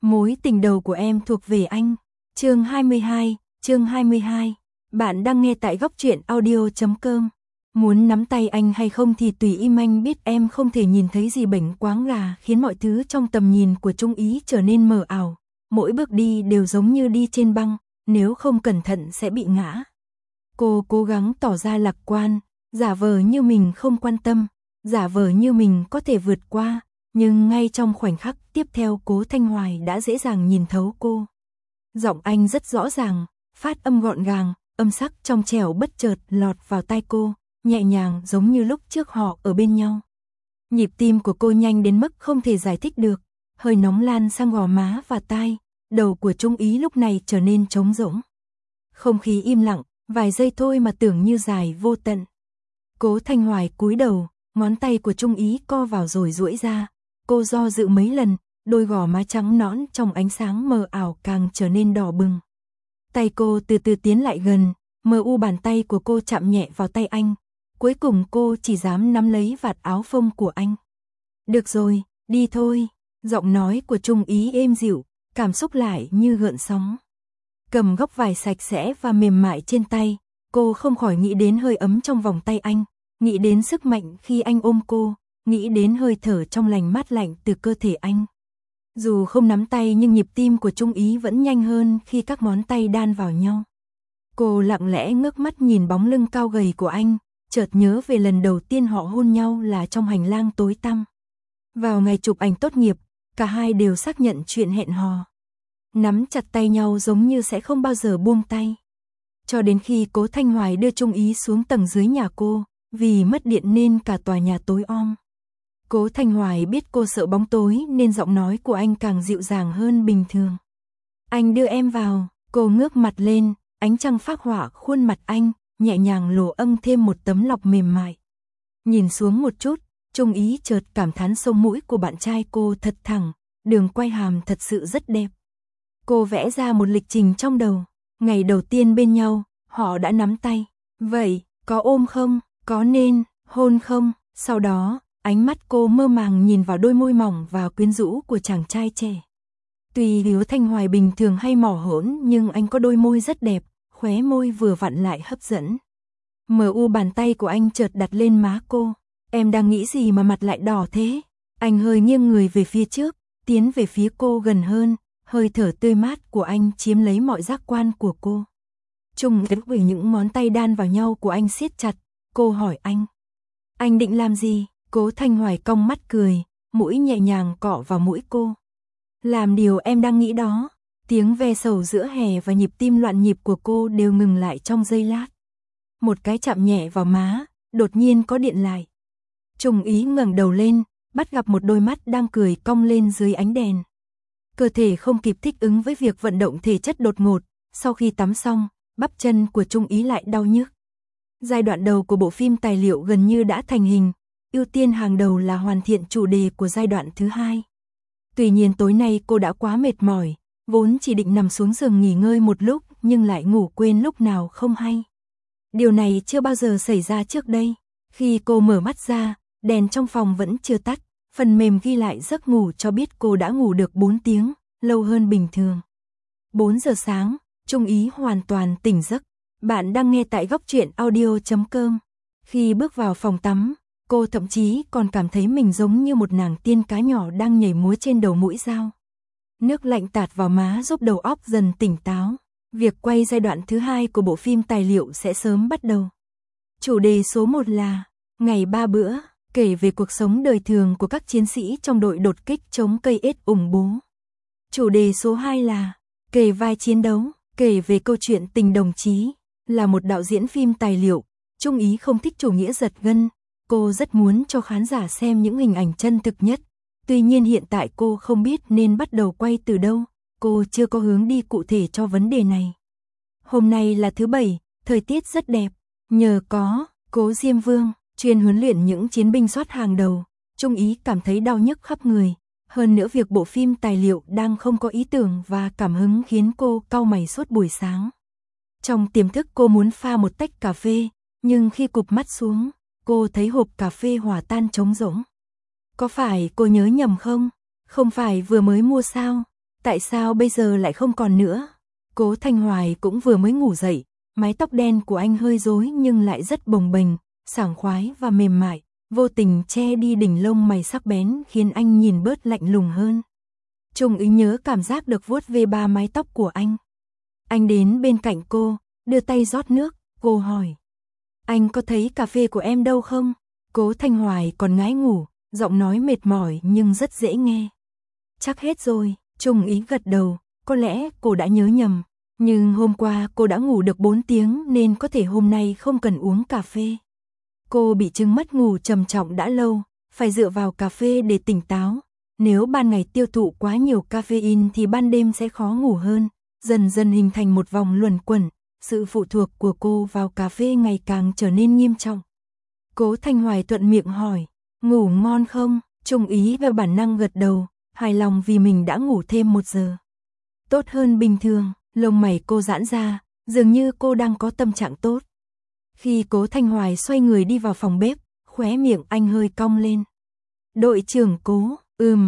Mối tình đầu của em thuộc về anh. Chương 22. Bạn đang nghe tại goctruyện audio.com. Muốn nắm tay anh hay không thì tùy im, anh biết em không thể nhìn thấy gì bảnh quáng gà, khiến mọi thứ trong tầm nhìn của Trung Ý trở nên mờ ảo. Mỗi bước đi đều giống như đi trên băng, nếu không cẩn thận sẽ bị ngã. Cô cố gắng tỏ ra lạc quan, giả vờ như mình không quan tâm, giả vờ như mình có thể vượt qua. Nhưng ngay trong khoảnh khắc tiếp theo, Cố Thanh Hoài đã dễ dàng nhìn thấu cô. Giọng anh rất rõ ràng, phát âm gọn gàng, âm sắc trong trẻo bất chợt lọt vào tai cô, nhẹ nhàng giống như lúc trước họ ở bên nhau. Nhịp tim của cô nhanh đến mức không thể giải thích được, hơi nóng lan sang gò má và tai, đầu của Trung Ý lúc này trở nên trống rỗng. Không khí im lặng, vài giây thôi mà tưởng như dài vô tận. Cố Thanh Hoài cúi đầu, ngón tay của Trung Ý co vào rồi duỗi ra. Cô do dự mấy lần, đôi gò má trắng nõn trong ánh sáng mờ ảo càng trở nên đỏ bừng. Tay cô từ từ tiến lại gần, mờ u bàn tay của cô chạm nhẹ vào tay anh. Cuối cùng cô chỉ dám nắm lấy vạt áo phông của anh. Được rồi, đi thôi. Giọng nói của Trung Ý êm dịu, cảm xúc lại như gợn sóng. Cầm góc vải sạch sẽ và mềm mại trên tay, cô không khỏi nghĩ đến hơi ấm trong vòng tay anh, nghĩ đến sức mạnh khi anh ôm cô, nghĩ đến hơi thở trong lành mát lạnh từ cơ thể anh. Dù không nắm tay nhưng nhịp tim của Trung Ý vẫn nhanh hơn khi các ngón tay đan vào nhau. Cô lặng lẽ ngước mắt nhìn bóng lưng cao gầy của anh, chợt nhớ về lần đầu tiên họ hôn nhau là trong hành lang tối tăm. Vào ngày chụp ảnh tốt nghiệp, cả hai đều xác nhận chuyện hẹn hò. Nắm chặt tay nhau giống như sẽ không bao giờ buông tay. Cho đến khi Cố Thanh Hoài đưa Trung Ý xuống tầng dưới nhà cô, vì mất điện nên cả tòa nhà tối om. Cố Thanh Hoài biết cô sợ bóng tối nên giọng nói của anh càng dịu dàng hơn bình thường. Anh đưa em vào, cô ngước mặt lên, ánh trăng phác họa khuôn mặt anh, nhẹ nhàng lồ âm thêm một tấm lọc mềm mại. Nhìn xuống một chút, Trung Ý chợt cảm thán sống mũi của bạn trai cô thật thẳng, đường quay hàm thật sự rất đẹp. Cô vẽ ra một lịch trình trong đầu, ngày đầu tiên bên nhau, họ đã nắm tay. Vậy, có ôm không, có nên hôn không? Sau đó, ánh mắt cô mơ màng nhìn vào đôi môi mỏng và quyến rũ của chàng trai trẻ. Tuy Cố Thanh Hoài bình thường hay mỏ hỗn nhưng anh có đôi môi rất đẹp, khóe môi vừa vặn lại hấp dẫn. Mờ u bàn tay của anh chợt đặt lên má cô. Em đang nghĩ gì mà mặt lại đỏ thế? Anh hơi nghiêng người về phía trước, tiến về phía cô gần hơn, hơi thở tươi mát của anh chiếm lấy mọi giác quan của cô. Chung với những ngón tay đan vào nhau của anh siết chặt, cô hỏi anh. Anh định làm gì? Cố Thanh Hoài cong mắt cười, mũi nhẹ nhàng cọ vào mũi cô. Làm điều em đang nghĩ đó. Tiếng ve sầu giữa hè và nhịp tim loạn nhịp của cô đều ngừng lại trong giây lát. Một cái chạm nhẹ vào má, đột nhiên có điện lại. Trung Ý ngẩng đầu lên, bắt gặp một đôi mắt đang cười cong lên dưới ánh đèn. Cơ thể không kịp thích ứng với việc vận động thể chất đột ngột, sau khi tắm xong, bắp chân của Trung Ý lại đau nhức. Giai đoạn đầu của bộ phim tài liệu gần như đã thành hình, ưu tiên hàng đầu là hoàn thiện chủ đề của giai đoạn thứ hai. Tuy nhiên tối nay cô đã quá mệt mỏi, vốn chỉ định nằm xuống giường nghỉ ngơi một lúc nhưng lại ngủ quên lúc nào không hay. Điều này chưa bao giờ xảy ra trước đây. Khi cô mở mắt ra, đèn trong phòng vẫn chưa tắt, phần mềm ghi lại giấc ngủ cho biết cô đã ngủ được 4 tiếng, lâu hơn bình thường. 4 giờ sáng, Trung Ý hoàn toàn tỉnh giấc. Bạn đang nghe tại goctruyện audio.com. Khi bước vào phòng tắm, cô thậm chí còn cảm thấy mình giống như một nàng tiên cá nhỏ đang nhảy múa trên đầu mũi dao. Nước lạnh tạt vào má giúp đầu óc dần tỉnh táo. Việc quay giai đoạn thứ hai của bộ phim tài liệu sẽ sớm bắt đầu. Chủ đề số 1 là Ngày 3 bữa, kể về cuộc sống đời thường của các chiến sĩ trong đội đột kích chống cây ết ủng bố. Chủ đề số 2 là Kể vai chiến đấu, kể về câu chuyện tình đồng chí. Là một đạo diễn phim tài liệu, Trung Ý không thích chủ nghĩa giật gân. Cô rất muốn cho khán giả xem những hình ảnh chân thực nhất. Tuy nhiên hiện tại cô không biết nên bắt đầu quay từ đâu. Cô chưa có hướng đi cụ thể cho vấn đề này. Hôm nay là thứ Bảy, thời tiết rất đẹp. Nhờ có Cố Diêm Vương chuyên huấn luyện những chiến binh SWAT hàng đầu, Trung Ý cảm thấy đau nhức khắp người. Hơn nữa việc bộ phim tài liệu đang không có ý tưởng và cảm hứng khiến cô cau mày suốt buổi sáng. Trong tiềm thức cô muốn pha một tách cà phê, nhưng khi cụp mắt xuống, cô thấy hộp cà phê hòa tan trống rỗng. Có phải cô nhớ nhầm không? Không phải vừa mới mua sao? Tại sao bây giờ lại không còn nữa? Cố Thanh Hoài cũng vừa mới ngủ dậy, mái tóc đen của anh hơi rối nhưng lại rất bồng bềnh, sảng khoái và mềm mại, vô tình che đi đỉnh lông mày sắc bén khiến anh nhìn bớt lạnh lùng hơn. Trung Ý nhớ cảm giác được vuốt ve ba mái tóc của anh. Anh đến bên cạnh cô, đưa tay rót nước, cô hỏi. Anh có thấy cà phê của em đâu không? Cố Thanh Hoài còn ngái ngủ, giọng nói mệt mỏi nhưng rất dễ nghe. Chắc hết rồi, Trung Ý gật đầu, có lẽ cô đã nhớ nhầm. Nhưng hôm qua cô đã ngủ được 4 tiếng nên có thể hôm nay không cần uống cà phê. Cô bị chứng mất ngủ trầm trọng đã lâu, phải dựa vào cà phê để tỉnh táo. Nếu ban ngày tiêu thụ quá nhiều caffeine thì ban đêm sẽ khó ngủ hơn, dần dần hình thành một vòng luẩn quẩn. Sự phụ thuộc của cô vào cà phê ngày càng trở nên nghiêm trọng. Cố Thanh Hoài thuận miệng hỏi, ngủ ngon không? Trung Ý theo bản năng gật đầu, hài lòng vì mình đã ngủ thêm 1 giờ. Tốt hơn bình thường, lông mày cô giãn ra, dường như cô đang có tâm trạng tốt. Khi Cố Thanh Hoài xoay người đi vào phòng bếp, khóe miệng anh hơi cong lên. Đội trưởng Cố,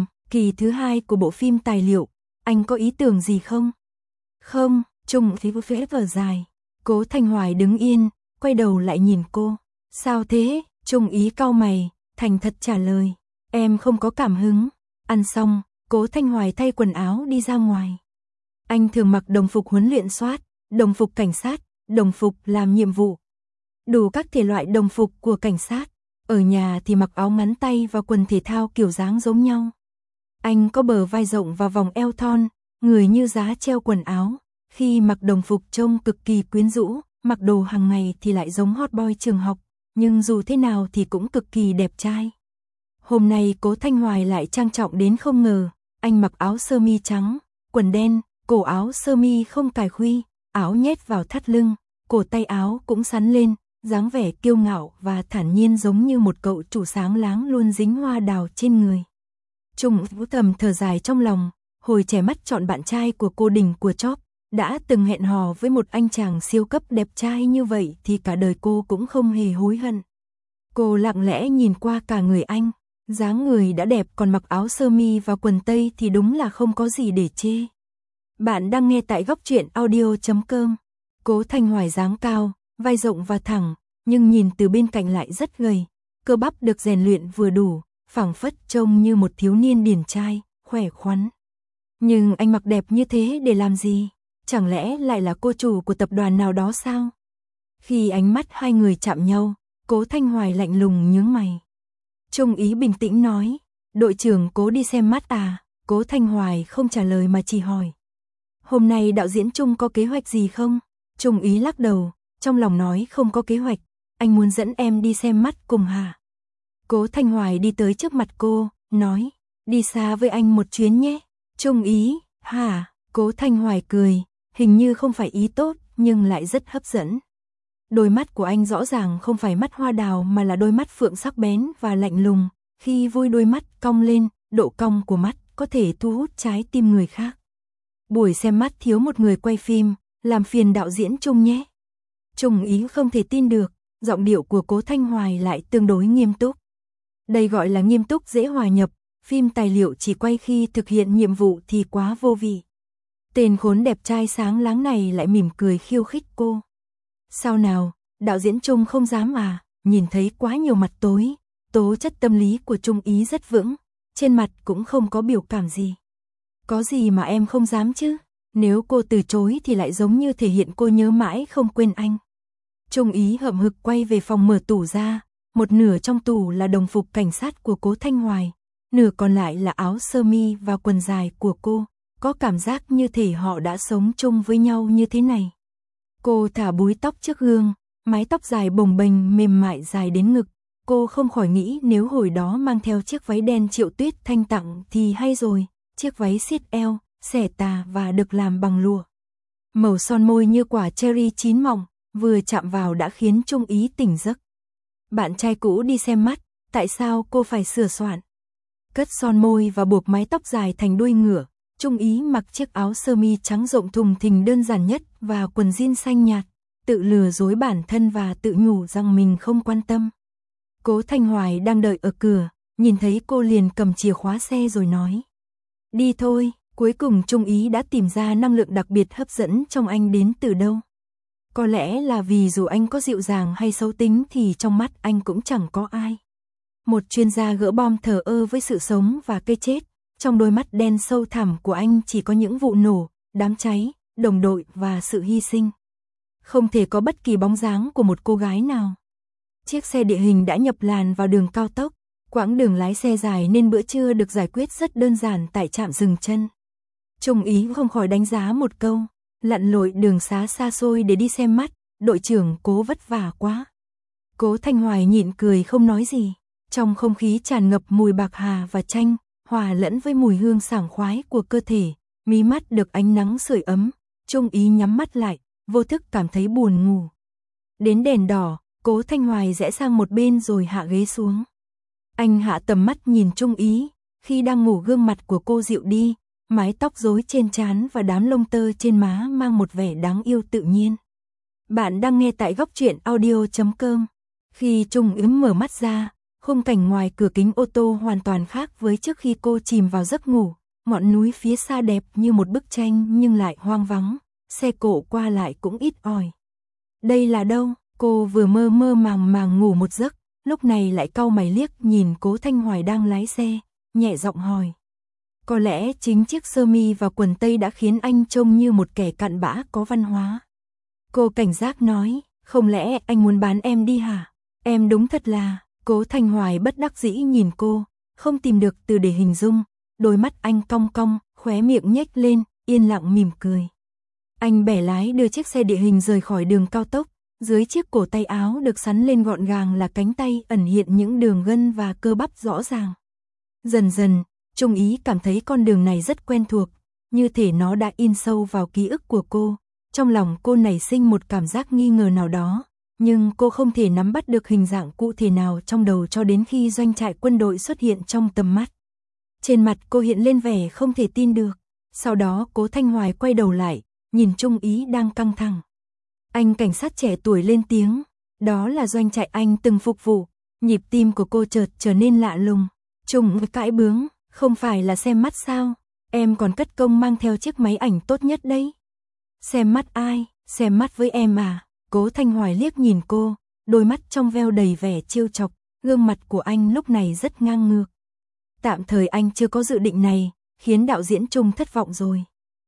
kỳ thứ 2 của bộ phim tài liệu, anh có ý tưởng gì không? Không, Trung Ý phế thở dài. Cố Thanh Hoài đứng yên, quay đầu lại nhìn cô. Sao thế? Trung Ý cau mày, thành thật trả lời. Em không có cảm hứng. Ăn xong, Cố Thanh Hoài thay quần áo đi ra ngoài. Anh thường mặc đồng phục huấn luyện SWAT, đồng phục cảnh sát, đồng phục làm nhiệm vụ. Đủ các thể loại đồng phục của cảnh sát. Ở nhà thì mặc áo ngắn tay và quần thể thao kiểu dáng giống nhau. Anh có bờ vai rộng và vòng eo thon, người như giá treo quần áo. Khi mặc đồng phục trông cực kỳ quyến rũ, mặc đồ hàng ngày thì lại giống hot boy trường học, nhưng dù thế nào thì cũng cực kỳ đẹp trai. Hôm nay Cố Thanh Hoài lại trang trọng đến không ngờ, anh mặc áo sơ mi trắng, quần đen, cổ áo sơ mi không cài khuy, áo nhét vào thắt lưng, cổ tay áo cũng xắn lên, dáng vẻ kiêu ngạo và thản nhiên giống như một cậu chủ sáng láng luôn dính hoa đào trên người. Trung Vũ thầm thở dài trong lòng, hồi trẻ mắt chọn bạn trai của cô Đình của Chóp, đã từng hẹn hò với một anh chàng siêu cấp đẹp trai như vậy thì cả đời cô cũng không hề hối hận. Cô lặng lẽ nhìn qua cả người anh, dáng người đã đẹp còn mặc áo sơ mi và quần tây thì đúng là không có gì để chê. Bạn đang nghe tại góc truyện audio.com. Cố Thanh Hoài dáng cao, vai rộng và thẳng, nhưng nhìn từ bên cạnh lại rất gầy, cơ bắp được rèn luyện vừa đủ, phảng phất trông như một thiếu niên điển trai, khỏe khoắn. Nhưng anh mặc đẹp như thế để làm gì? Chẳng lẽ lại là cô chủ của tập đoàn nào đó sao? Khi ánh mắt hai người chạm nhau, Cố Thanh Hoài lạnh lùng nhướng mày. Trung Ý bình tĩnh nói, đội trưởng Cố đi xem mắt à? Cố Thanh Hoài không trả lời mà chỉ hỏi. Hôm nay đạo diễn Trung có kế hoạch gì không? Trung Ý lắc đầu, trong lòng nói không có kế hoạch, anh muốn dẫn em đi xem mắt cùng hả? Cố Thanh Hoài đi tới trước mặt cô, nói, đi xa với anh một chuyến nhé. Trung Ý, hả? Cố Thanh Hoài cười, hình như không phải ý tốt nhưng lại rất hấp dẫn. Đôi mắt của anh rõ ràng không phải mắt hoa đào mà là đôi mắt phượng sắc bén và lạnh lùng, khi vui đôi mắt cong lên, độ cong của mắt có thể thu hút trái tim người khác. Buổi xem mắt thiếu một người quay phim, làm phiền đạo diễn Trung nhé. Trung Ý không thể tin được, giọng điệu của Cố Thanh Hoài lại tương đối nghiêm túc. Đây gọi là nghiêm túc dễ hòa nhập, phim tài liệu chỉ quay khi thực hiện nhiệm vụ thì quá vô vị. Tên khốn đẹp trai sáng láng này lại mỉm cười khiêu khích cô. Sao nào, đạo diễn Trung không dám à? Nhìn thấy quá nhiều mặt tối, tố chất tâm lý của Trung Ý rất vững, trên mặt cũng không có biểu cảm gì. Có gì mà em không dám chứ? Nếu cô từ chối thì lại giống như thể hiện cô nhớ mãi không quên anh. Trung Ý hậm hực quay về phòng mở tủ ra, một nửa trong tủ là đồng phục cảnh sát của Cố Thanh Hoài, nửa còn lại là áo sơ mi và quần dài của cô, có cảm giác như thể họ đã sống chung với nhau như thế này. Cô thả búi tóc trước gương, mái tóc dài bồng bềnh mềm mại dài đến ngực, cô không khỏi nghĩ nếu hồi đó mang theo chiếc váy đen Triệu Tuyết Thanh tặng thì hay rồi, chiếc váy siết eo, xẻ tà và được làm bằng lụa. Màu son môi như quả cherry chín mọng, vừa chạm vào đã khiến Trung Ý tỉnh giấc. Bạn trai cũ đi xem mắt, tại sao cô phải sửa soạn? Cất son môi và buộc mái tóc dài thành đuôi ngựa, Trung Ý mặc chiếc áo sơ mi trắng rộng thùng thình đơn giản nhất và quần jean xanh nhạt, tự lừa dối bản thân và tự nhủ rằng mình không quan tâm. Cố Thanh Hoài đang đợi ở cửa, nhìn thấy cô liền cầm chìa khóa xe rồi nói. Đi thôi, Cuối cùng Trung Ý đã tìm ra năng lượng đặc biệt hấp dẫn trong anh đến từ đâu. Có lẽ là vì dù anh có dịu dàng hay xấu tính thì trong mắt anh cũng chẳng có ai. Một chuyên gia gỡ bom thờ ơ với sự sống và cái chết, trong đôi mắt đen sâu thẳm của anh chỉ có những vụ nổ, đám cháy, đồng đội và sự hy sinh. Không thể có bất kỳ bóng dáng của một cô gái nào. Chiếc xe địa hình đã nhập làn vào đường cao tốc, quãng đường lái xe dài nên bữa trưa được giải quyết rất đơn giản tại trạm dừng chân. Trung Ý không khỏi đánh giá một câu, lặn lội đường xá xa xôi để đi xem mắt, đội trưởng Cố vất vả quá. Cố Thanh Hoài nhịn cười không nói gì, trong không khí tràn ngập mùi bạc hà và chanh, hòa lẫn với mùi hương sảng khoái của cơ thể, mí mắt được ánh nắng sưởi ấm, Trung Ý nhắm mắt lại, vô thức cảm thấy buồn ngủ. Đến đèn đỏ, Cố Thanh Hoài rẽ sang một bên rồi hạ ghế xuống. Anh hạ tầm mắt nhìn Trung Ý, khi đang ngủ gương mặt của cô dịu đi, mái tóc rối trên trán và đám lông tơ trên má mang một vẻ đáng yêu tự nhiên. Bạn đang nghe tại góc truyện audio.com. Khi Trung Ý mở mắt ra, khung cảnh ngoài cửa kính ô tô hoàn toàn khác với trước khi cô chìm vào giấc ngủ. Ngọn núi phía xa đẹp như một bức tranh nhưng lại hoang vắng, xe cộ qua lại cũng ít ỏi. Đây là đâu? Cô vừa mơ mơ màng ngủ một giấc, lúc này lại cau mày liếc nhìn Cố Thanh Hoài đang lái xe, nhẹ giọng hỏi. Có lẽ chính chiếc sơ mi và quần tây đã khiến anh trông như một kẻ cặn bã có văn hóa. Cô cảnh giác nói, không lẽ anh muốn bán em đi hả? Em đúng thật là, Cố Thanh Hoài bất đắc dĩ nhìn cô, không tìm được từ để hình dung, đôi mắt anh cong cong, khóe miệng nhếch lên, yên lặng mỉm cười. Anh bẻ lái đưa chiếc xe địa hình rời khỏi đường cao tốc, dưới chiếc cổ tay áo được sắn lên gọn gàng là cánh tay ẩn hiện những đường gân và cơ bắp rõ ràng. Dần dần, Trung Ý cảm thấy con đường này rất quen thuộc, như thể nó đã in sâu vào ký ức của cô. Trong lòng cô nảy sinh một cảm giác nghi ngờ nào đó, nhưng cô không thể nắm bắt được hình dạng cụ thể nào trong đầu cho đến khi doanh trại quân đội xuất hiện trong tầm mắt. Trên mặt cô hiện lên vẻ không thể tin được, sau đó Cố Thanh Hoài quay đầu lại, nhìn Trung Ý đang căng thẳng. Anh cảnh sát trẻ tuổi lên tiếng, đó là doanh trại anh từng phục vụ, nhịp tim của cô chợt trở nên lạ lùng. Trung cãi bướng, không phải là xem mắt sao, em còn cất công mang theo chiếc máy ảnh tốt nhất đấy. Xem mắt ai, xem mắt với em à? Cố Thanh Hoài liếc nhìn cô, đôi mắt trong veo đầy vẻ trêu chọc, gương mặt của anh lúc này rất ngang ngược. Tạm thời anh chưa có dự định này, khiến đạo diễn Trung thất vọng rồi.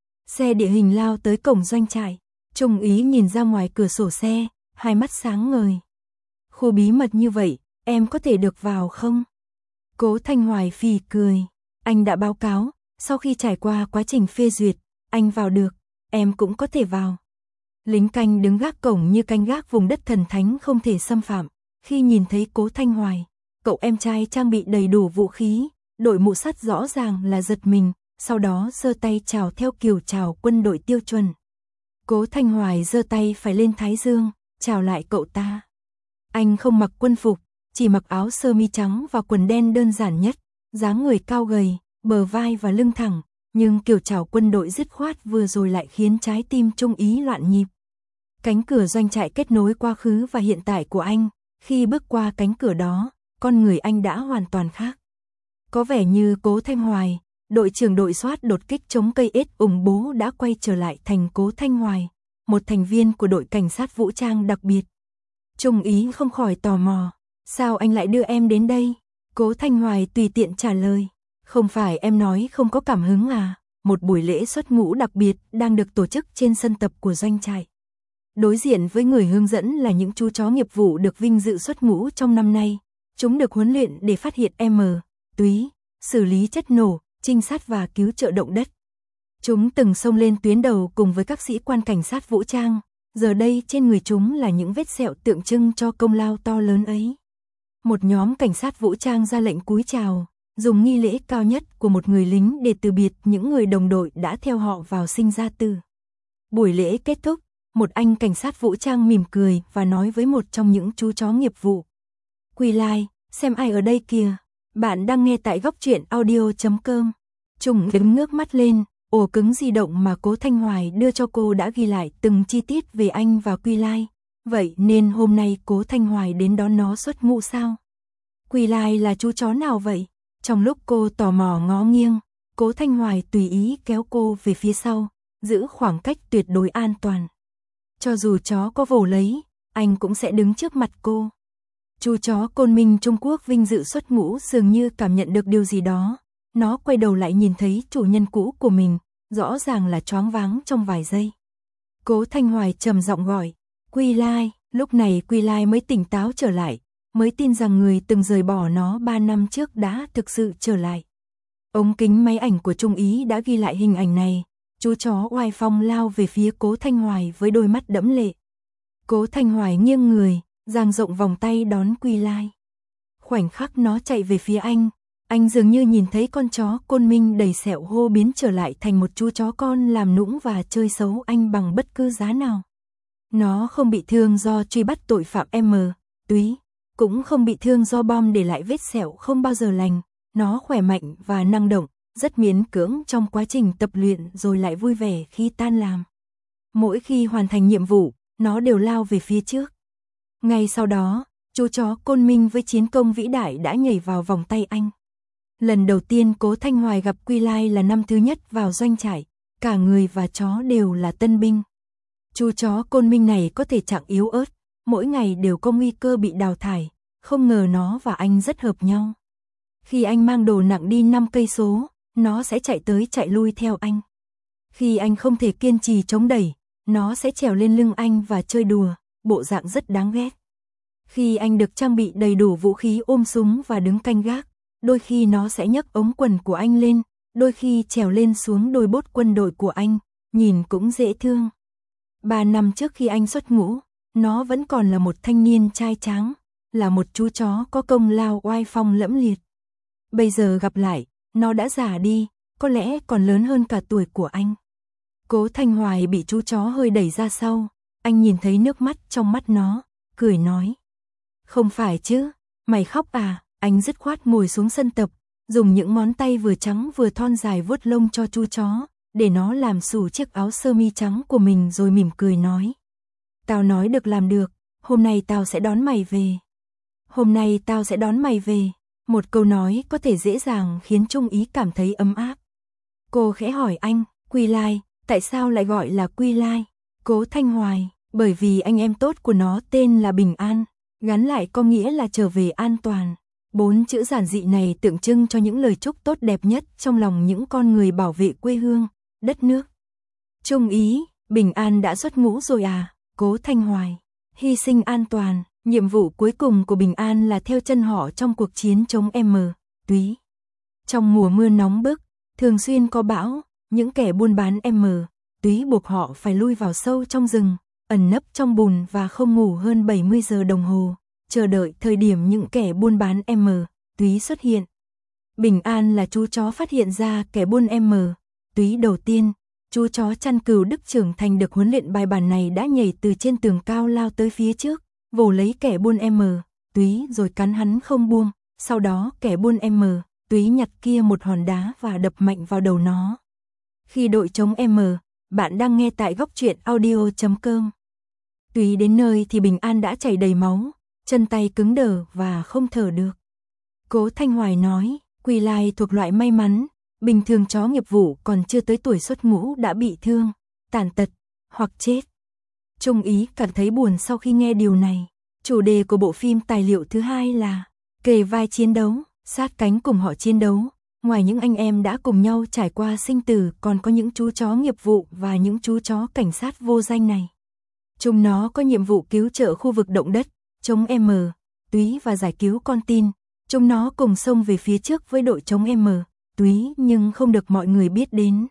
Xe địa hình lao tới cổng doanh trại, Trung Ý nhìn ra ngoài cửa sổ xe, hai mắt sáng ngời. Khu bí mật như vậy, em có thể được vào không? Cố Thanh Hoài phì cười, anh đã báo cáo, sau khi trải qua quá trình phê duyệt, anh vào được, em cũng có thể vào. Lính canh đứng gác cổng như canh gác vùng đất thần thánh không thể xâm phạm, khi nhìn thấy Cố Thanh Hoài, cậu em trai trang bị đầy đủ vũ khí, đội mũ sắt rõ ràng là giật mình, sau đó giơ tay chào theo kiểu chào quân đội tiêu chuẩn. Cố Thanh Hoài giơ tay phải lên thái dương, chào lại cậu ta. Anh không mặc quân phục, chỉ mặc áo sơ mi trắng và quần đen đơn giản nhất, dáng người cao gầy, bờ vai và lưng thẳng, nhưng kiểu chào quân đội dứt khoát vừa rồi lại khiến trái tim Trung Ý loạn nhịp. Cánh cửa doanh trại kết nối quá khứ và hiện tại của anh, khi bước qua cánh cửa đó, con người anh đã hoàn toàn khác. Có vẻ như Cố Thanh Hoài, đội trưởng đội soát đột kích chống cây ết ủng bố đã quay trở lại thành Cố Thanh Hoài, một thành viên của đội cảnh sát vũ trang đặc biệt. Trung Ý không khỏi tò mò, sao anh lại đưa em đến đây? Cố Thanh Hoài tùy tiện trả lời, không phải em nói không có cảm hứng à, một buổi lễ xuất ngũ đặc biệt đang được tổ chức trên sân tập của doanh trại. Đối diện với người hướng dẫn là những chú chó nghiệp vụ được vinh dự xuất ngũ trong năm nay, chúng được huấn luyện để phát hiện túy, xử lý chất nổ, trinh sát và cứu trợ động đất. Chúng từng xông lên tuyến đầu cùng với các sĩ quan cảnh sát vũ trang, giờ đây trên người chúng là những vết sẹo tượng trưng cho công lao to lớn ấy. Một nhóm cảnh sát vũ trang ra lệnh cúi chào, dùng nghi lễ cao nhất của một người lính để từ biệt những người đồng đội đã theo họ vào sinh ra tử. Buổi lễ kết thúc, một anh cảnh sát vũ trang mỉm cười và nói với một trong những chú chó nghiệp vụ. Quỳ lại, xem ai ở đây kìa. Bạn đang nghe tại góc truyện audio.com. Trung đứng ngước mắt lên, ổ cứng di động mà Cố Thanh Hoài đưa cho cô đã ghi lại từng chi tiết về anh và Quy Lai. Vậy nên hôm nay Cố Thanh Hoài đến đón nó xuất ngũ sao? Quy Lai là chú chó nào vậy? Trong lúc cô tò mò ngó nghiêng, Cố Thanh Hoài tùy ý kéo cô về phía sau, giữ khoảng cách tuyệt đối an toàn. Cho dù chó có vồ lấy, anh cũng sẽ đứng trước mặt cô. Chú chó Côn Minh Trung Quốc vinh dự xuất ngũ dường như cảm nhận được điều gì đó. Nó quay đầu lại nhìn thấy chủ nhân cũ của mình, rõ ràng là choáng váng trong vài giây. Cố Thanh Hoài trầm giọng gọi, Quy Lai. Lúc này Quy Lai mới tỉnh táo trở lại, mới tin rằng người từng rời bỏ nó 3 năm trước đã thực sự trở lại. Ống kính máy ảnh của Trung Ý đã ghi lại hình ảnh này. Chú chó oai phong lao về phía Cố Thanh Hoài với đôi mắt đẫm lệ. Cố Thanh Hoài nghiêng người, dang rộng vòng tay đón Quy Lai. Khoảnh khắc nó chạy về phía anh dường như nhìn thấy con chó Côn Minh đầy sẹo hô biến trở lại thành một chú chó con làm nũng và chơi xấu anh bằng bất cứ giá nào. Nó không bị thương do truy bắt tội phạm túy, cũng không bị thương do bom để lại vết sẹo không bao giờ lành. Nó khỏe mạnh và năng động, rất miễn cưỡng trong quá trình tập luyện rồi lại vui vẻ khi tan làm. Mỗi khi hoàn thành nhiệm vụ, nó đều lao về phía trước. Ngay sau đó, chú chó Côn Minh với chiến công vĩ đại đã nhảy vào vòng tay anh. Lần đầu tiên Cố Thanh Hoài gặp Quy Lai là năm thứ nhất vào doanh trại, cả người và chó đều là tân binh. Chú chó Côn Minh này có thể trạng yếu ớt, mỗi ngày đều có nguy cơ bị đào thải, không ngờ nó và anh rất hợp nhau. Khi anh mang đồ nặng đi 5 cây số, nó sẽ chạy tới chạy lui theo anh. Khi anh không thể kiên trì chống đẩy, nó sẽ trèo lên lưng anh và chơi đùa, bộ dạng rất đáng ghét. Khi anh được trang bị đầy đủ vũ khí ôm súng và đứng canh gác, đôi khi nó sẽ nhấc ống quần của anh lên, đôi khi trèo lên xuống đôi bốt quân đội của anh, nhìn cũng dễ thương. 3 năm trước khi anh xuất ngũ, nó vẫn còn là một thanh niên trai tráng, là một chú chó có công lao oai phong lẫm liệt. Bây giờ gặp lại, nó đã già đi, có lẽ còn lớn hơn cả tuổi của anh. Cố Thanh Hoài bị chú chó hơi đẩy ra sau, anh nhìn thấy nước mắt trong mắt nó, cười nói. Không phải chứ, mày khóc à? Anh dứt khoát ngồi xuống sân tập, dùng những ngón tay vừa trắng vừa thon dài vuốt lông cho chú chó, để nó làm xù chiếc áo sơ mi trắng của mình rồi mỉm cười nói. Tao nói được làm được, hôm nay tao sẽ đón mày về. Hôm nay tao sẽ đón mày về. Một câu nói có thể dễ dàng khiến Trung Ý cảm thấy ấm áp. Cô khẽ hỏi anh, Quy Lai, tại sao lại gọi là Quy Lai? Cố Thanh Hoài, bởi vì anh em tốt của nó tên là Bình An, gắn lại có nghĩa là trở về an toàn. 4 chữ giản dị này tượng trưng cho những lời chúc tốt đẹp nhất trong lòng những con người bảo vệ quê hương, đất nước. Trung Ý, Bình An đã xuất ngũ rồi à? Cố Thanh Hoài, hy sinh an toàn. Nhiệm vụ cuối cùng của Bình An là theo chân họ trong cuộc chiến chống túy. Trong mùa mưa nóng bức, thường xuyên có bão, những kẻ buôn bán túy buộc họ phải lui vào sâu trong rừng, ẩn nấp trong bùn và không ngủ hơn 70 giờ đồng hồ, chờ đợi thời điểm những kẻ buôn bán túy xuất hiện. Bình An là chú chó phát hiện ra kẻ buôn túy đầu tiên. Chú chó chăn cừu Đức trưởng thành được huấn luyện bài bản này đã nhảy từ trên tường cao lao tới phía trước, vồ lấy kẻ buôn túy rồi cắn hắn không buông. Sau đó kẻ buôn túy nhặt kia một hòn đá và đập mạnh vào đầu nó. Khi đội chống bạn đang nghe tại góc truyện audio.com. Túy đến nơi thì Bình An đã chảy đầy máu, chân tay cứng đờ và không thở được. Cố Thanh Hoài nói, Quy Lai thuộc loại may mắn, bình thường chó nghiệp vụ còn chưa tới tuổi xuất ngũ đã bị thương, tàn tật, hoặc chết. Trung Ý cảm thấy buồn sau khi nghe điều này. Chủ đề của bộ phim tài liệu thứ 2 là kề vai chiến đấu, sát cánh cùng họ chiến đấu. Ngoài những anh em đã cùng nhau trải qua sinh tử, còn có những chú chó nghiệp vụ và những chú chó cảnh sát vô danh này. Chúng nó có nhiệm vụ cứu trợ khu vực động đất, chống túy và giải cứu con tin. Chúng nó cùng xông về phía trước với đội chống túy nhưng không được mọi người biết đến.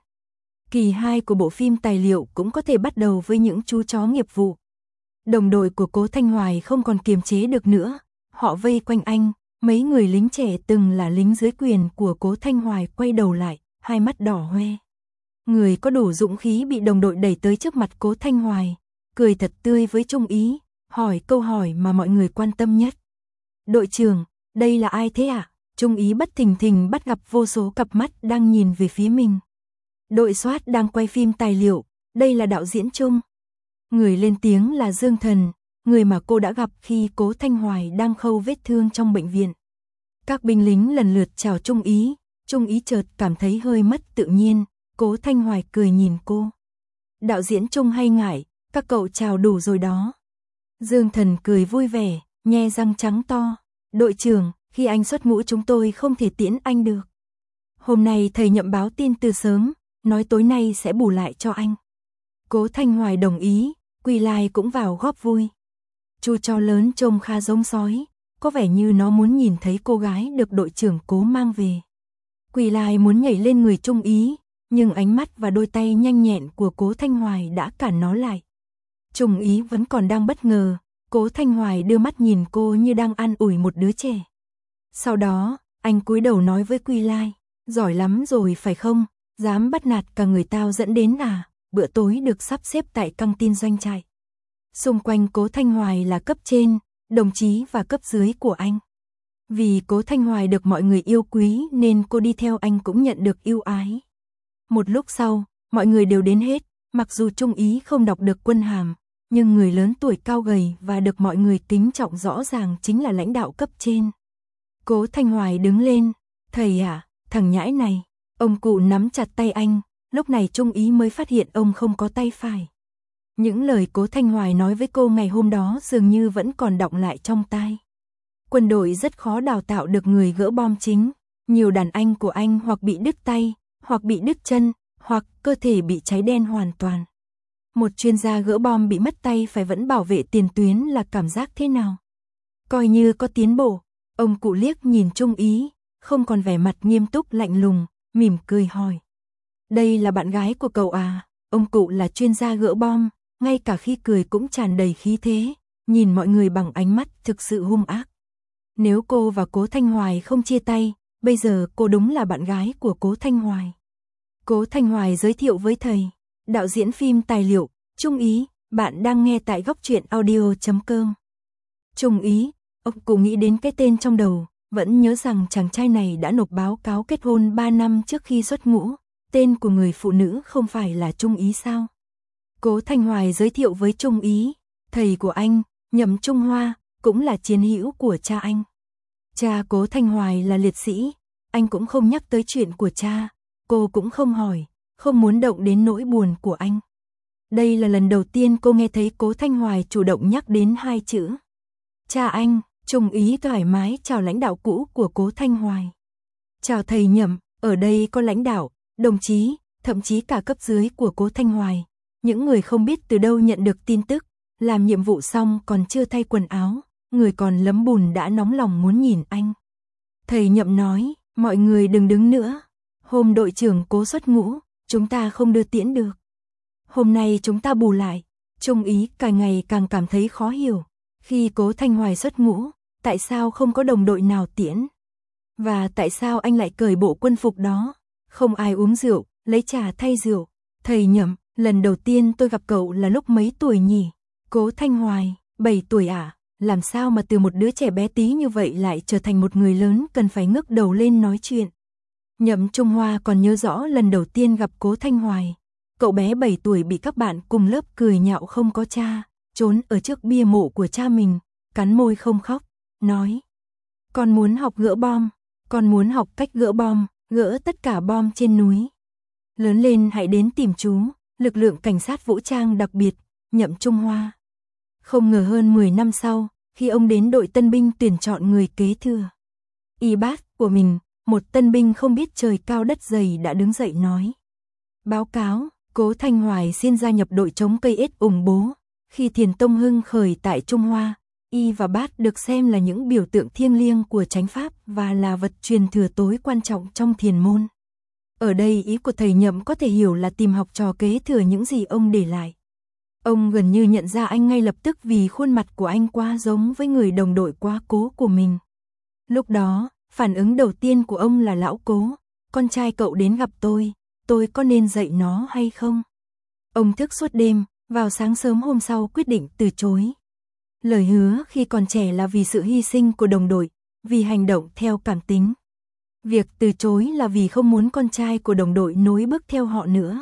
Kỳ 2 của bộ phim tài liệu cũng có thể bắt đầu với những chú chó nghiệp vụ. Đồng đội của Cố Thanh Hoài không còn kiềm chế được nữa, họ vây quanh anh, mấy người lính trẻ từng là lính dưới quyền của Cố Thanh Hoài quay đầu lại, hai mắt đỏ hoe. Người có đủ dũng khí bị đồng đội đẩy tới trước mặt Cố Thanh Hoài, cười thật tươi với Trung Ý, hỏi câu hỏi mà mọi người quan tâm nhất. Đội trưởng, đây là ai thế ạ? Trung Ý bất thình lình bắt gặp vô số cặp mắt đang nhìn về phía mình. Đội soát đang quay phim tài liệu, đây là đạo diễn Trung. Người lên tiếng là Dương Thần, người mà cô đã gặp khi Cố Thanh Hoài đang khâu vết thương trong bệnh viện. Các binh lính lần lượt chào Trung Ý, Trung Ý chợt cảm thấy hơi mất tự nhiên, Cố Thanh Hoài cười nhìn cô. Đạo diễn Trung hay ngại, các cậu chào đủ rồi đó. Dương Thần cười vui vẻ, nhe răng trắng to. Đội trưởng, khi anh xuất ngũ chúng tôi không thể tiễn anh được. Hôm nay thầy Nhậm báo tin từ sớm, nói tối nay sẽ bù lại cho anh. Cố Thanh Hoài đồng ý, Quỳ Lai cũng vào góp vui. Chú chó lớn trông khá giống sói, có vẻ như nó muốn nhìn thấy cô gái được đội trưởng Cố mang về. Quỳ Lai muốn nhảy lên người Trung Ý, nhưng ánh mắt và đôi tay nhanh nhẹn của Cố Thanh Hoài đã cản nó lại. Trung Ý vẫn còn đang bất ngờ, Cố Thanh Hoài đưa mắt nhìn cô như đang an ủi một đứa trẻ. Sau đó, anh cúi đầu nói với Quỳ Lai, giỏi lắm rồi phải không, dám bắt nạt cả người tao dẫn đến à, bữa tối được sắp xếp tại căng tin doanh trại. Xung quanh Cố Thanh Hoài là cấp trên, đồng chí và cấp dưới của anh. Vì Cố Thanh Hoài được mọi người yêu quý nên cô đi theo anh cũng nhận được yêu ái. Một lúc sau, mọi người đều đến hết, mặc dù Trung Ý không đọc được quân hàm, nhưng người lớn tuổi cao gầy và được mọi người kính trọng rõ ràng chính là lãnh đạo cấp trên. Cố Thanh Hoài đứng lên, thầy à, thằng nhãi này, ông cụ nắm chặt tay anh, lúc này Trung Ý mới phát hiện ông không có tay phải. Những lời Cố Thanh Hoài nói với cô ngày hôm đó dường như vẫn còn đọng lại trong tai. Quân đội rất khó đào tạo được người gỡ bom chính, nhiều đàn anh của anh hoặc bị đứt tay, hoặc bị đứt chân, hoặc cơ thể bị cháy đen hoàn toàn. Một chuyên gia gỡ bom bị mất tay phải vẫn bảo vệ tiền tuyến là cảm giác thế nào? Coi như có tiến bộ, ông cụ liếc nhìn Trung Ý, không còn vẻ mặt nghiêm túc lạnh lùng, mỉm cười hỏi. Đây là bạn gái của cậu à? Ông cụ là chuyên gia gỡ bom, ngay cả khi cười cũng tràn đầy khí thế, nhìn mọi người bằng ánh mắt thực sự hung ác. Nếu cô và Cố Thanh Hoài không chia tay, bây giờ cô đúng là bạn gái của Cố Thanh Hoài. Cố Thanh Hoài giới thiệu với thầy, đạo diễn phim tài liệu, Trung Ý, bạn đang nghe tại góc truyện audio.com. Trung Ý, ông cụ nghĩ đến cái tên trong đầu, vẫn nhớ rằng chàng trai này đã nộp báo cáo kết hôn 3 năm trước khi xuất ngũ, tên của người phụ nữ không phải là Trung Ý sao? Cố Thanh Hoài giới thiệu với Trung Ý, thầy của anh, Nhậm Trung Hoa, cũng là chiến hữu của cha anh. Cha Cố Thanh Hoài là liệt sĩ, anh cũng không nhắc tới chuyện của cha, cô cũng không hỏi, không muốn động đến nỗi buồn của anh. Đây là lần đầu tiên cô nghe thấy Cố Thanh Hoài chủ động nhắc đến hai chữ. Cha anh, Trung Ý thoải mái chào lãnh đạo cũ của Cố Thanh Hoài. Chào thầy Nhậm, ở đây có lãnh đạo, đồng chí, thậm chí cả cấp dưới của Cố Thanh Hoài. Những người không biết từ đâu nhận được tin tức, làm nhiệm vụ xong còn chưa thay quần áo, người còn lấm bùn đã nóng lòng muốn nhìn anh. Thầy Nhậm nói, mọi người đừng đứng nữa. Hôm đội trưởng Cố xuất ngũ, chúng ta không đưa tiễn được. Hôm nay chúng ta bù lại. Trung Ý càng ngày càng cảm thấy khó hiểu. Khi Cố Thanh Hoài xuất ngũ, tại sao không có đồng đội nào tiễn? Và tại sao anh lại cởi bộ quân phục đó? Không ai uống rượu, lấy trà thay rượu. Thầy Nhậm, lần đầu tiên tôi gặp cậu là lúc mấy tuổi nhỉ? Cố Thanh Hoài, 7 tuổi à? Làm sao mà từ một đứa trẻ bé tí như vậy lại trở thành một người lớn cần phải ngước đầu lên nói chuyện? Nhậm Trung Hoa còn nhớ rõ lần đầu tiên gặp Cố Thanh Hoài. Cậu bé 7 tuổi bị các bạn cùng lớp cười nhạo không có cha, trốn ở trước bia mộ của cha mình, cắn môi không khóc, nói. Con muốn học gỡ bom, con muốn học cách gỡ bom, gỡ tất cả bom trên núi. Lớn lên hãy đến tìm chú, lực lượng cảnh sát vũ trang đặc biệt, Nhậm Trung Hoa. Không ngờ hơn 10 năm sau, khi ông đến đội tân binh tuyển chọn người kế thừa y bát của mình, một tân binh không biết trời cao đất dày đã đứng dậy nói. Báo cáo, Cố Thanh Hoài xin gia nhập đội chống cây ết ủng bố. Khi Thiền Tông hưng khởi tại Trung Hoa, y và bát được xem là những biểu tượng thiêng liêng của chánh pháp và là vật truyền thừa tối quan trọng trong thiền môn. Ở đây ý của thầy Nhậm có thể hiểu là tìm học trò kế thừa những gì ông để lại. Ông gần như nhận ra anh ngay lập tức vì khuôn mặt của anh quá giống với người đồng đội quá cố của mình. Lúc đó, phản ứng đầu tiên của ông là lão Cố, con trai cậu đến gặp tôi có nên dạy nó hay không? Ông thức suốt đêm, vào sáng sớm hôm sau quyết định từ chối. Lời hứa khi còn trẻ là vì sự hy sinh của đồng đội, vì hành động theo cảm tính. Việc từ chối là vì không muốn con trai của đồng đội nối bước theo họ nữa.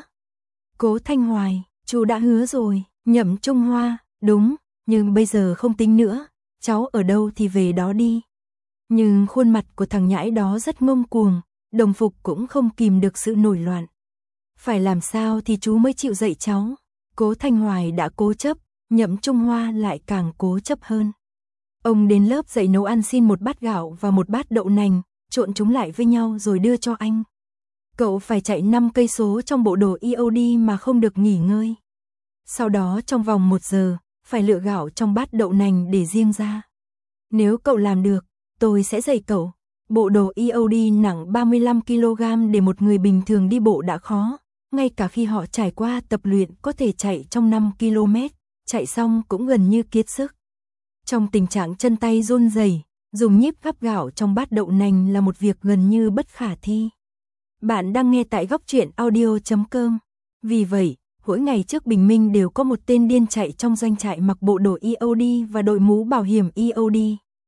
Cố Thanh Hoài, chú đã hứa rồi. Nhậm Trung Hoa, đúng, nhưng bây giờ không tính nữa, cháu ở đâu thì về đó đi. Nhưng khuôn mặt của thằng nhãi đó rất ngông cuồng, đồng phục cũng không kìm được sự nổi loạn. Phải làm sao thì chú mới chịu dạy cháu? Cố Thanh Hoài đã cố chấp, Nhậm Trung Hoa lại càng cố chấp hơn. Ông đến lớp dạy nấu ăn xin một bát gạo và một bát đậu nành, trộn chúng lại với nhau rồi đưa cho anh. Cậu phải chạy 5 cây số trong bộ đồ EOD mà không được nghỉ ngơi. Sau đó trong vòng 1 giờ, phải lựa gạo trong bát đậu nành để riêng ra. Nếu cậu làm được, tôi sẽ dạy cậu. Bộ đồ EOD nặng 35 kg để một người bình thường đi bộ đã khó, ngay cả khi họ trải qua tập luyện có thể chạy trong 5 km, chạy xong cũng gần như kiệt sức. Trong tình trạng chân tay run rẩy, dùng nhíp gắp gạo trong bát đậu nành là một việc gần như bất khả thi. Bạn đang nghe tại góc truyện audio.com. Vì vậy, mỗi ngày trước bình minh đều có một tên điên chạy trong doanh trại mặc bộ đồ EOD và đội mũ bảo hiểm EOD.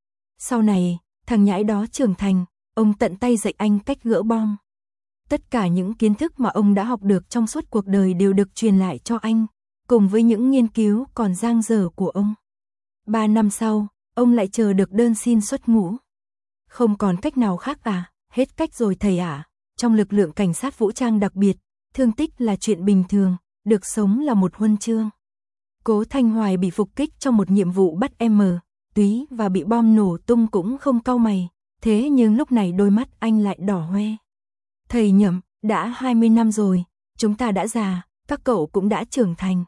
Sau này, thằng nhãi đó trưởng thành, ông tận tay dạy anh cách gỡ bom. Tất cả những kiến thức mà ông đã học được trong suốt cuộc đời đều được truyền lại cho anh, cùng với những nghiên cứu còn dang dở của ông. 3 năm sau, ông lại chờ được đơn xin xuất ngũ. Không còn cách nào khác à? Hết cách rồi thầy ạ. Trong lực lượng cảnh sát vũ trang đặc biệt, thương tích là chuyện bình thường, được sống là một huân chương. Cố Thanh Hoài bị phục kích trong một nhiệm vụ bắt Túy và bị bom nổ tung cũng không cau mày, thế nhưng lúc này đôi mắt anh lại đỏ hoe. Thầy Nhậm, đã 20 năm rồi, chúng ta đã già, các cậu cũng đã trưởng thành.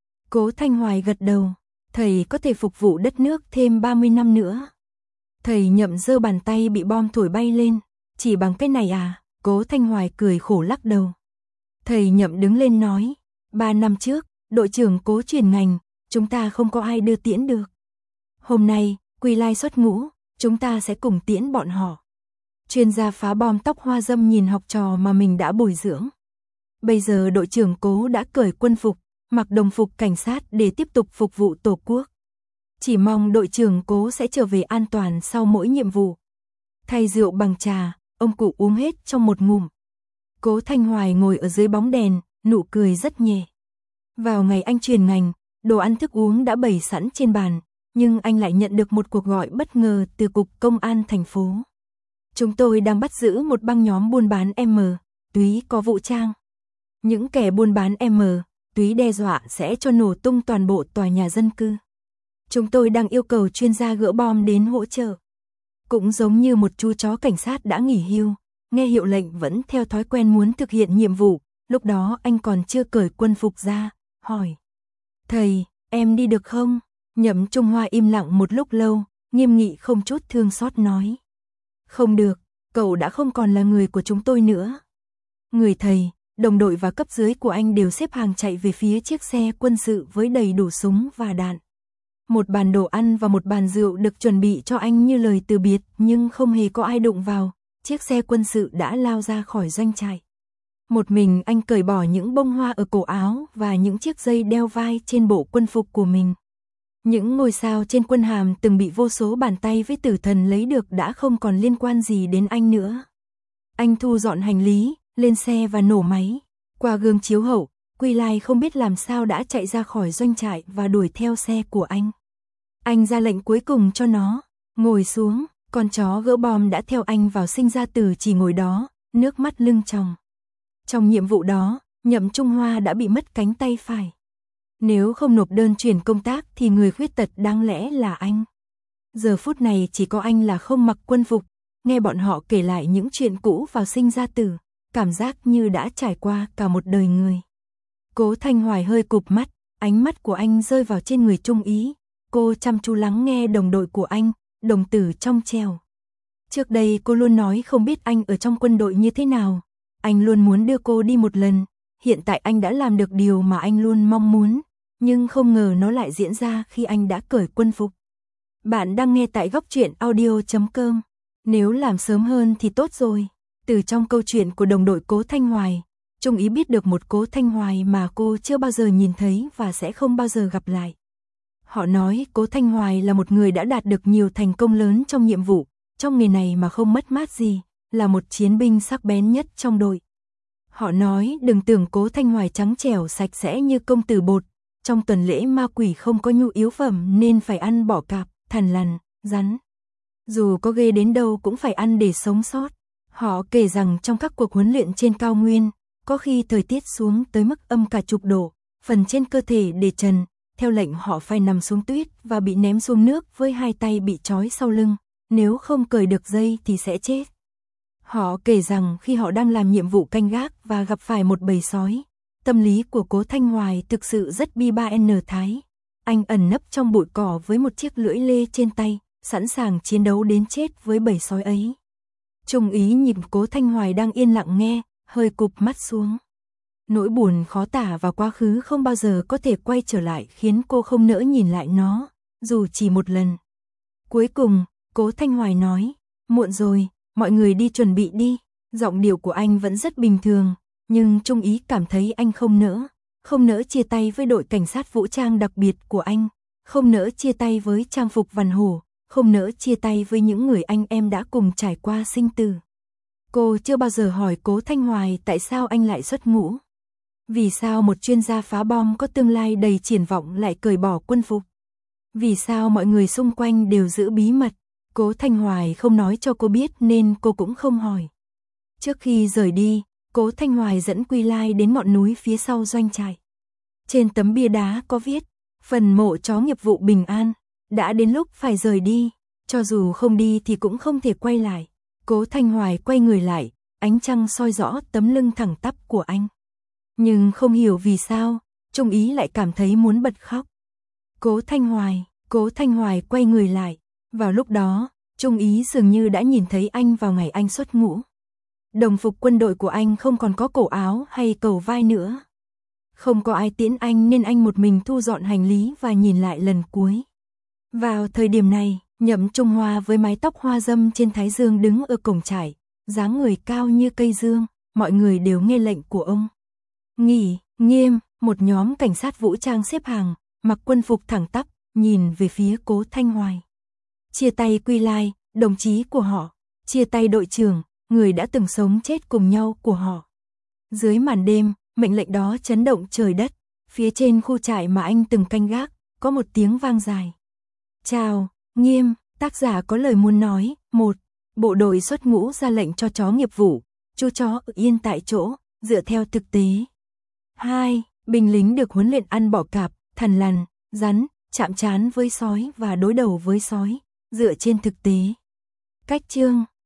Cố Thanh Hoài gật đầu, thầy có thể phục vụ đất nước thêm 30 năm nữa. Thầy Nhậm giơ bàn tay bị bom thổi bay lên, chỉ bằng cái này à? Cố Thanh Hoài cười khổ lắc đầu. Thầy Nhậm đứng lên nói, 3 năm trước, đội trưởng Cố chuyển ngành, chúng ta không có ai đưa tiễn được. Hôm nay, Quy Lai xuất ngũ, chúng ta sẽ cùng tiễn bọn họ. Chuyên gia phá bom tóc hoa dâm nhìn học trò mà mình đã bồi dưỡng. Bây giờ đội trưởng Cố đã cởi quân phục, mặc đồng phục cảnh sát để tiếp tục phục vụ Tổ quốc. Chỉ mong đội trưởng Cố sẽ trở về an toàn sau mỗi nhiệm vụ. Thay rượu bằng trà, ông cụ uống hết trong một ngụm. Cố Thanh Hoài ngồi ở dưới bóng đèn, nụ cười rất nhẹ. Vào ngày anh chuyển ngành, đồ ăn thức uống đã bày sẵn trên bàn, nhưng anh lại nhận được một cuộc gọi bất ngờ từ Cục Công an thành phố. Chúng tôi đang bắt giữ một băng nhóm buôn bán túy có vũ trang. Những kẻ buôn bán túy đe dọa sẽ cho nổ tung toàn bộ tòa nhà dân cư. Chúng tôi đang yêu cầu chuyên gia gỡ bom đến hỗ trợ. Cũng giống như một chú chó cảnh sát đã nghỉ hưu, nghe hiệu lệnh vẫn theo thói quen muốn thực hiện nhiệm vụ, lúc đó anh còn chưa cởi quân phục ra, hỏi. Thầy, em đi được không? Nhậm Trung Hoa im lặng một lúc lâu, nghiêm nghị không chút thương xót nói. Không được, cậu đã không còn là người của chúng tôi nữa. Người thầy, đồng đội và cấp dưới của anh đều xếp hàng chạy về phía chiếc xe quân sự với đầy đủ súng và đạn. Một bàn đồ ăn và một bàn rượu được chuẩn bị cho anh như lời từ biệt, nhưng không hề có ai đụng vào, chiếc xe quân sự đã lao ra khỏi doanh trại. Một mình anh cởi bỏ những bông hoa ở cổ áo và những chiếc dây đeo vai trên bộ quân phục của mình. Những ngôi sao trên quân hàm từng bị vô số bàn tay với tử thần lấy được đã không còn liên quan gì đến anh nữa. Anh thu dọn hành lý, lên xe và nổ máy. Qua gương chiếu hậu, Quy Lai không biết làm sao đã chạy ra khỏi doanh trại và đuổi theo xe của anh. Anh ra lệnh cuối cùng cho nó, ngồi xuống, con chó gỡ bom đã theo anh vào sinh ra tử chỉ ngồi đó, nước mắt lưng tròng. Trong nhiệm vụ đó, Nhậm Trung Hoa đã bị mất cánh tay phải. Nếu không nộp đơn chuyển công tác thì người khuyết tật đáng lẽ là anh. Giờ phút này chỉ có anh là không mặc quân phục, nghe bọn họ kể lại những chuyện cũ vào sinh ra tử, cảm giác như đã trải qua cả một đời người. Cố Thanh Hoài hơi cụp mắt, ánh mắt của anh rơi vào trên người Trung Ý. Cô chăm chú lắng nghe đồng đội của anh, đồng tử trong trẻo. Trước đây cô luôn nói không biết anh ở trong quân đội như thế nào. Anh luôn muốn đưa cô đi một lần. Hiện tại anh đã làm được điều mà anh luôn mong muốn. Nhưng không ngờ nó lại diễn ra khi anh đã cởi quân phục. Bạn đang nghe tại góc truyện audio.com. Nếu làm sớm hơn thì tốt rồi. Từ trong câu chuyện của đồng đội Cố Thanh Hoài, Trung Ý biết được một Cố Thanh Hoài mà cô chưa bao giờ nhìn thấy và sẽ không bao giờ gặp lại. Họ nói Cố Thanh Hoài là một người đã đạt được nhiều thành công lớn trong nhiệm vụ, trong nghề này mà không mất mát gì, là một chiến binh sắc bén nhất trong đội. Họ nói đừng tưởng Cố Thanh Hoài trắng trẻo sạch sẽ như công tử bột, trong tuần lễ ma quỷ không có nhu yếu phẩm nên phải ăn bọ cạp, thằn lằn, rắn. Dù có ghê đến đâu cũng phải ăn để sống sót. Họ kể rằng trong các cuộc huấn luyện trên cao nguyên, có khi thời tiết xuống tới mức âm cả chục độ, phần trên cơ thể để trần, theo lệnh họ phải nằm xuống tuyết và bị ném xuống nước với hai tay bị trói sau lưng, nếu không cởi được dây thì sẽ chết. Họ kể rằng khi họ đang làm nhiệm vụ canh gác và gặp phải một bầy sói, tâm lý của Cố Thanh Hoài thực sự rất bi ba thái. Anh ẩn nấp trong bụi cỏ với một chiếc lưỡi lê trên tay, sẵn sàng chiến đấu đến chết với bầy sói ấy. Trung úy nhìn Cố Thanh Hoài đang yên lặng nghe, hơi cụp mắt xuống. Nỗi buồn khó tả và quá khứ không bao giờ có thể quay trở lại khiến cô không nỡ nhìn lại nó, dù chỉ một lần. Cuối cùng, Cố Thanh Hoài nói, muộn rồi, mọi người đi chuẩn bị đi. Giọng điệu của anh vẫn rất bình thường, nhưng Trung úy cảm thấy anh không nỡ chia tay với đội cảnh sát vũ trang đặc biệt của anh, không nỡ chia tay với trang phục vằn hổ, không nỡ chia tay với những người anh em đã cùng trải qua sinh tử. Cô chưa bao giờ hỏi Cố Thanh Hoài tại sao anh lại xuất ngũ. Vì sao một chuyên gia phá bom có tương lai đầy triển vọng lại cởi bỏ quân phục? Vì sao mọi người xung quanh đều giữ bí mật? Cố Thanh Hoài không nói cho cô biết nên cô cũng không hỏi. Trước khi rời đi, Cố Thanh Hoài dẫn Quy Lai đến ngọn núi phía sau doanh trại. Trên tấm bia đá có viết, phần mộ chó nghiệp vụ bình an, đã đến lúc phải rời đi, cho dù không đi thì cũng không thể quay lại. Cố Thanh Hoài quay người lại, ánh trăng soi rõ tấm lưng thẳng tắp của anh. Nhưng không hiểu vì sao, Trung úy lại cảm thấy muốn bật khóc. Cố Thanh Hoài quay người lại. Vào lúc đó, Trung úy dường như đã nhìn thấy anh vào ngày anh xuất ngũ. Đồng phục quân đội của anh không còn có cổ áo hay cầu vai nữa. Không có ai tiễn anh nên anh một mình thu dọn hành lý và nhìn lại lần cuối. Vào thời điểm này, Nhậm Trung Hoa với mái tóc hoa dâm trên thái dương đứng ở cổng trại, dáng người cao như cây dương, mọi người đều nghe lệnh của ông. Nghỉ, nghiêm, một nhóm cảnh sát vũ trang xếp hàng, mặc quân phục thẳng tắp, nhìn về phía Cố Thanh Hoài. Chia tay Quy Lai, đồng chí của họ, chia tay đội trưởng, người đã từng sống chết cùng nhau của họ. Dưới màn đêm, mệnh lệnh đó chấn động trời đất, phía trên khu trại mà anh từng canh gác, có một tiếng vang dài. Chào, nghiêm, tác giả có lời muốn nói. 1. Bộ đội xuất ngũ ra lệnh cho chó nghiệp vụ, chú chó ở yên tại chỗ, dựa theo thực tế. 2. Binh lính được huấn luyện ăn bọ cạp, thằn lằn, rắn, chạm trán với sói và đối đầu với sói, dựa trên thực tế. Cách chương